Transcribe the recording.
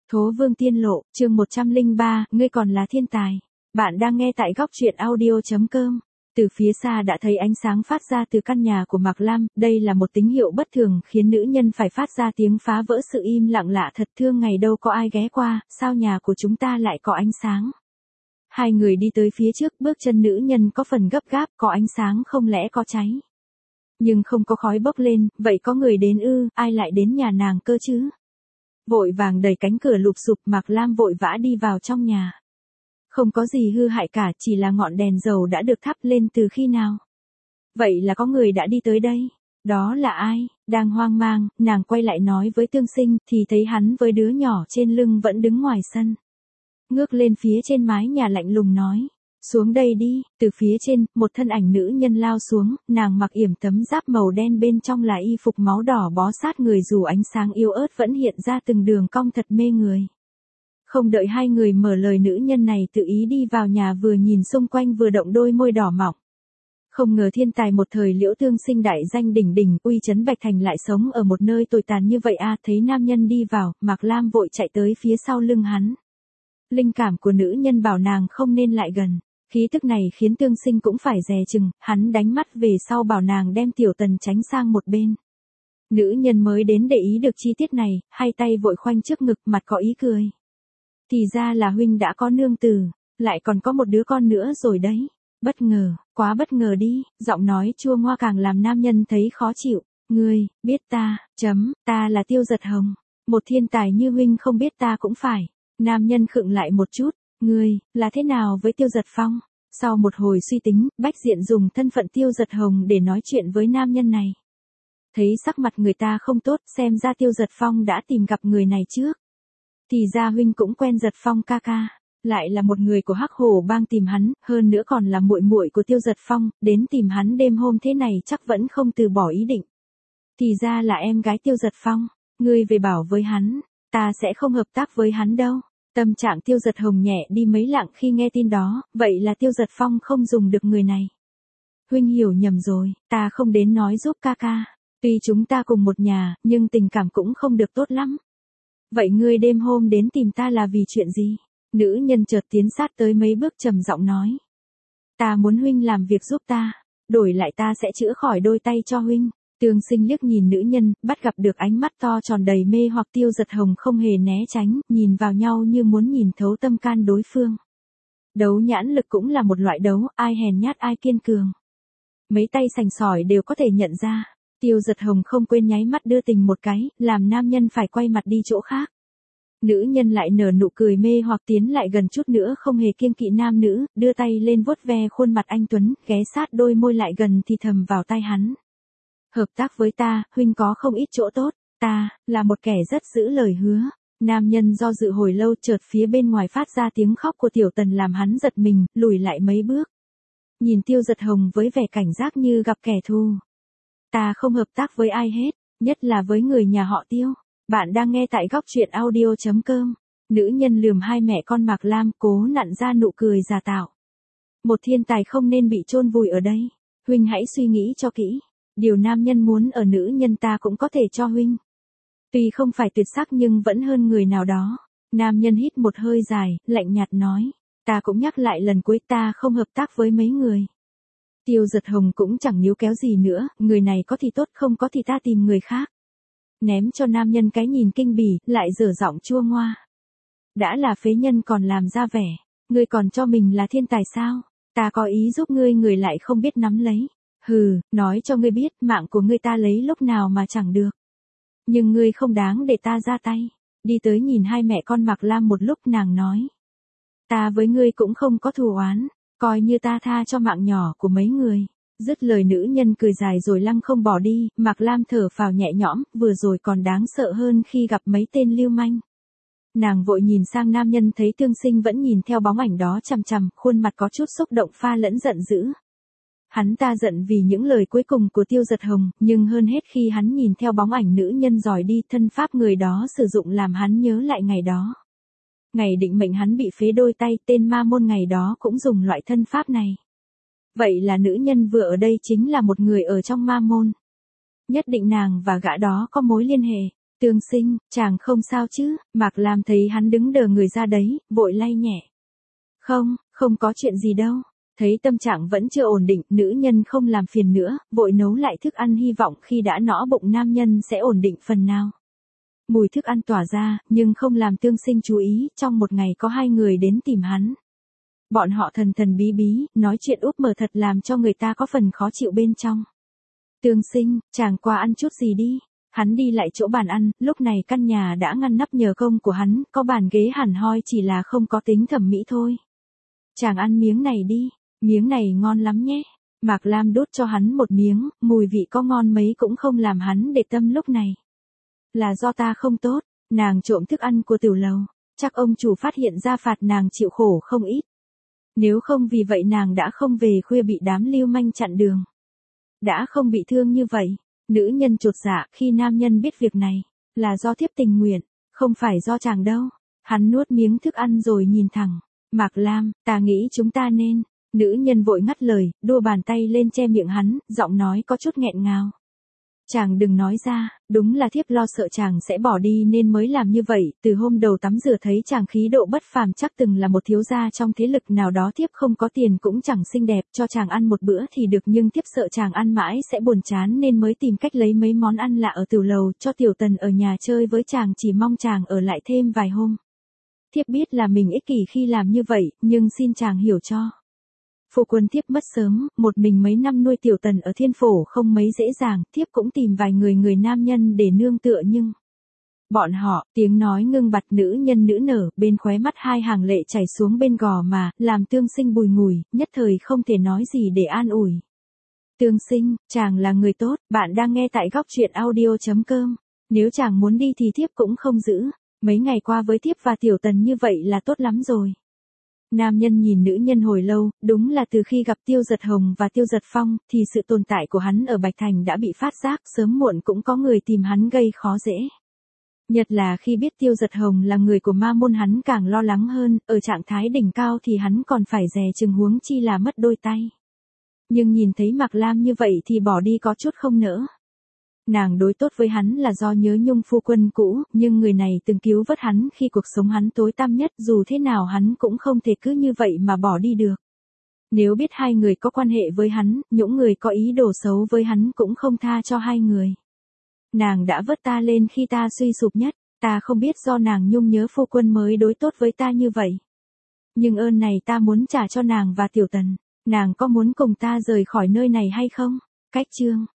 Thố Vương Tiên Lộ, chương 103, ngươi còn là thiên tài. Bạn đang nghe tại góc truyện audio.com. Từ phía xa đã thấy ánh sáng phát ra từ căn nhà của Mạc Lam, đây là một tín hiệu bất thường khiến nữ nhân phải phát ra tiếng phá vỡ sự im lặng lạ thật thương ngày đâu có ai ghé qua, sao nhà của chúng ta lại có ánh sáng. Hai người đi tới phía trước, bước chân nữ nhân có phần gấp gáp, có ánh sáng không lẽ có cháy. Nhưng không có khói bốc lên, vậy có người đến ư, ai lại đến nhà nàng cơ chứ? Vội vàng đẩy cánh cửa lụp xụp, Mạc Lam vội vã đi vào trong nhà. Không có gì hư hại cả, chỉ là ngọn đèn dầu đã được thắp lên từ khi nào. Vậy là có người đã đi tới đây. Đó là ai? Đang hoang mang, nàng quay lại nói với Tương Sinh, thì thấy hắn với đứa nhỏ trên lưng vẫn đứng ngoài sân. Ngước lên phía trên mái nhà lạnh lùng nói. Xuống đây đi, từ phía trên, một thân ảnh nữ nhân lao xuống, nàng mặc yểm tấm giáp màu đen bên trong là y phục máu đỏ bó sát người dù ánh sáng yếu ớt vẫn hiện ra từng đường cong thật mê người. Không đợi hai người mở lời nữ nhân này tự ý đi vào nhà vừa nhìn xung quanh vừa động đôi môi đỏ mọng. Không ngờ thiên tài một thời Liễu Tương Sinh đại danh đỉnh đỉnh uy chấn Bạch Thành lại sống ở một nơi tồi tàn như vậy a. Thấy nam nhân đi vào, Mạc Lam vội chạy tới phía sau lưng hắn. Linh cảm của nữ nhân bảo nàng không nên lại gần. Khí tức này khiến Tương Sinh cũng phải dè chừng, hắn đánh mắt về sau bảo nàng đem Tiểu Tần tránh sang một bên. Nữ nhân mới đến để ý được chi tiết này, hai tay vội khoanh trước ngực, mặt có ý cười. Thì ra là huynh đã có nương tử, lại còn có một đứa con nữa rồi đấy. Bất ngờ, quá bất ngờ đi, giọng nói chua ngoa càng làm nam nhân thấy khó chịu. Ngươi, biết ta, ta là Tiêu Giật Hồng. Một thiên tài như huynh không biết ta cũng phải. Nam nhân khựng lại một chút. Ngươi, là thế nào với Tiêu Giật Phong? Sau một hồi suy tính, Bách Diện dùng thân phận Tiêu Giật Hồng để nói chuyện với nam nhân này. Thấy sắc mặt người ta không tốt, xem ra Tiêu Giật Phong đã tìm gặp người này trước. Thì ra huynh cũng quen Giật Phong ca ca, lại là một người của Hắc Hổ Bang tìm hắn, hơn nữa còn là muội muội của Tiêu Giật Phong, đến tìm hắn đêm hôm thế này chắc vẫn không từ bỏ ý định. Thì ra là em gái Tiêu Giật Phong, ngươi về bảo với hắn, ta sẽ không hợp tác với hắn đâu. Tâm trạng Tiêu Giật Hồng nhẹ đi mấy lạng khi nghe tin đó, vậy là Tiêu Giật Phong không dùng được người này. Huynh hiểu nhầm rồi, ta không đến nói giúp ca ca. Tuy chúng ta cùng một nhà, nhưng tình cảm cũng không được tốt lắm. Vậy ngươi đêm hôm đến tìm ta là vì chuyện gì? Nữ nhân chợt tiến sát tới mấy bước trầm giọng nói. Ta muốn huynh làm việc giúp ta, đổi lại ta sẽ chữa khỏi đôi tay cho huynh. Tương Sinh liếc nhìn nữ nhân, bắt gặp được ánh mắt to tròn đầy mê hoặc. Tiêu Giật Hồng không hề né tránh, nhìn vào nhau như muốn nhìn thấu tâm can đối phương. Đấu nhãn lực cũng là một loại đấu, ai hèn nhát ai kiên cường. Mấy tay sành sỏi đều có thể nhận ra. Tiêu Giật Hồng không quên nháy mắt đưa tình một cái, làm nam nhân phải quay mặt đi chỗ khác. Nữ nhân lại nở nụ cười mê hoặc tiến lại gần chút nữa không hề kiêng kỵ nam nữ, đưa tay lên vuốt ve khuôn mặt anh tuấn, ghé sát đôi môi lại gần thì thầm vào tai hắn. Hợp tác với ta, huynh có không ít chỗ tốt, ta, là một kẻ rất giữ lời hứa. Nam nhân do dự hồi lâu chợt phía bên ngoài phát ra tiếng khóc của Tiểu Tần làm hắn giật mình, lùi lại mấy bước. Nhìn Tiêu Giật Hồng với vẻ cảnh giác như gặp kẻ thù. Ta không hợp tác với ai hết, nhất là với người nhà họ Tiêu. Bạn đang nghe tại góc truyện audio.com. Nữ nhân lườm hai mẹ con Mạc Lam cố nặn ra nụ cười giả tạo. Một thiên tài không nên bị chôn vùi ở đây. Huynh hãy suy nghĩ cho kỹ. Điều nam nhân muốn ở nữ nhân ta cũng có thể cho huynh. Tuy không phải tuyệt sắc nhưng vẫn hơn người nào đó. Nam nhân hít một hơi dài, lạnh nhạt nói. Ta cũng nhắc lại lần cuối, ta không hợp tác với mấy người. Tiêu Giật Hồng cũng chẳng níu kéo gì nữa, người này có thì tốt không có thì ta tìm người khác. Ném cho nam nhân cái nhìn kinh bỉ, lại dở giọng chua ngoa. Đã là phế nhân còn làm ra vẻ, ngươi còn cho mình là thiên tài sao? Ta có ý giúp ngươi, người lại không biết nắm lấy. Hừ, nói cho ngươi biết, mạng của ngươi ta lấy lúc nào mà chẳng được. Nhưng ngươi không đáng để ta ra tay. Đi tới nhìn hai mẹ con Mạc Lam một lúc, nàng nói. Ta với ngươi cũng không có thù oán, coi như ta tha cho mạng nhỏ của mấy người. Dứt lời nữ nhân cười dài rồi lăng không bỏ đi, Mạc Lam thở phào nhẹ nhõm, vừa rồi còn đáng sợ hơn khi gặp mấy tên lưu manh. Nàng vội nhìn sang nam nhân thấy Tương Sinh vẫn nhìn theo bóng ảnh đó chằm chằm, khuôn mặt có chút xúc động pha lẫn giận dữ. Hắn ta giận vì những lời cuối cùng của Tiêu Giật Hồng, nhưng hơn hết khi hắn nhìn theo bóng ảnh nữ nhân giỏi đi, thân pháp người đó sử dụng làm hắn nhớ lại ngày đó. Ngày định mệnh hắn bị phế đôi tay, tên ma môn ngày đó cũng dùng loại thân pháp này. Vậy là nữ nhân vừa ở đây chính là một người ở trong ma môn. Nhất định nàng và gã đó có mối liên hệ. Tương Sinh, chàng không sao chứ? Mạc Lam thấy hắn đứng đờ người ra đấy, vội lay nhẹ. Không có chuyện gì đâu. Thấy tâm trạng vẫn chưa ổn định, nữ nhân không làm phiền nữa, vội nấu lại thức ăn hy vọng khi đã nõ bụng nam nhân sẽ ổn định phần nào. Mùi thức ăn tỏa ra, nhưng không làm Tương Sinh chú ý, trong một ngày có 2 người đến tìm hắn. Bọn họ thần thần bí bí, nói chuyện úp mở thật làm cho người ta có phần khó chịu bên trong. Tương Sinh, chàng qua ăn chút gì đi. Hắn đi lại chỗ bàn ăn, lúc này căn nhà đã ngăn nắp nhờ công của hắn, có bàn ghế hẳn hoi chỉ là không có tính thẩm mỹ thôi. Chàng ăn miếng này đi, miếng này ngon lắm nhé. Mạc Lam đút cho hắn một miếng, mùi vị có ngon mấy cũng không làm hắn để tâm lúc này. Là do ta không tốt, nàng trộm thức ăn của tiểu lầu, chắc ông chủ phát hiện ra phạt nàng chịu khổ không ít. Nếu không vì vậy nàng đã không về khuya bị đám lưu manh chặn đường. Đã không bị thương như vậy. Nữ nhân chột dạ khi nam nhân biết việc này, là do thiếp tình nguyện, không phải do chàng đâu. Hắn nuốt miếng thức ăn rồi nhìn thẳng. Mạc Lam, ta nghĩ chúng ta nên. Nữ nhân vội ngắt lời, đua bàn tay lên che miệng hắn, giọng nói có chút nghẹn ngào. Chàng đừng nói ra, đúng là thiếp lo sợ chàng sẽ bỏ đi nên mới làm như vậy, từ hôm đầu tắm rửa thấy chàng khí độ bất phàm chắc từng là một thiếu gia trong thế lực nào đó thiếp không có tiền cũng chẳng xinh đẹp, cho chàng ăn một bữa thì được nhưng thiếp sợ chàng ăn mãi sẽ buồn chán nên mới tìm cách lấy mấy món ăn lạ ở tiểu lầu cho tiểu tần ở nhà chơi với chàng chỉ mong chàng ở lại thêm vài hôm. Thiếp biết là mình ích kỷ khi làm như vậy, nhưng xin chàng hiểu cho. Phu quân thiếp mất sớm, một mình mấy năm nuôi tiểu tần ở thiên phổ không mấy dễ dàng, thiếp cũng tìm vài người nam nhân để nương tựa nhưng... Bọn họ, tiếng nói ngưng bặt nữ nhân nữ nở, bên khóe mắt 2 hàng lệ chảy xuống bên gò mà, làm Tương Sinh bùi ngùi, nhất thời không thể nói gì để an ủi. Tương Sinh, chàng là người tốt, bạn đang nghe tại góc truyện audio.com. Nếu chàng muốn đi thì thiếp cũng không giữ, mấy ngày qua với thiếp và tiểu tần như vậy là tốt lắm rồi. Nam nhân nhìn nữ nhân hồi lâu, đúng là từ khi gặp Tiêu Giật Hồng và Tiêu Giật Phong, thì sự tồn tại của hắn ở Bạch Thành đã bị phát giác, sớm muộn cũng có người tìm hắn gây khó dễ. Nhất là khi biết Tiêu Giật Hồng là người của ma môn hắn càng lo lắng hơn, ở trạng thái đỉnh cao thì hắn còn phải dè chừng huống chi là mất đôi tay. Nhưng nhìn thấy Mạc Lam như vậy thì bỏ đi có chút không nỡ. Nàng đối tốt với hắn là do nhớ nhung phu quân cũ, nhưng người này từng cứu vớt hắn khi cuộc sống hắn tối tăm nhất, dù thế nào hắn cũng không thể cứ như vậy mà bỏ đi được. Nếu biết 2 người có quan hệ với hắn, những người có ý đồ xấu với hắn cũng không tha cho 2 người. Nàng đã vớt ta lên khi ta suy sụp nhất, ta không biết do nàng nhung nhớ phu quân mới đối tốt với ta như vậy. Nhưng ơn này ta muốn trả cho nàng và tiểu tần, nàng có muốn cùng ta rời khỏi nơi này hay không? Cách chương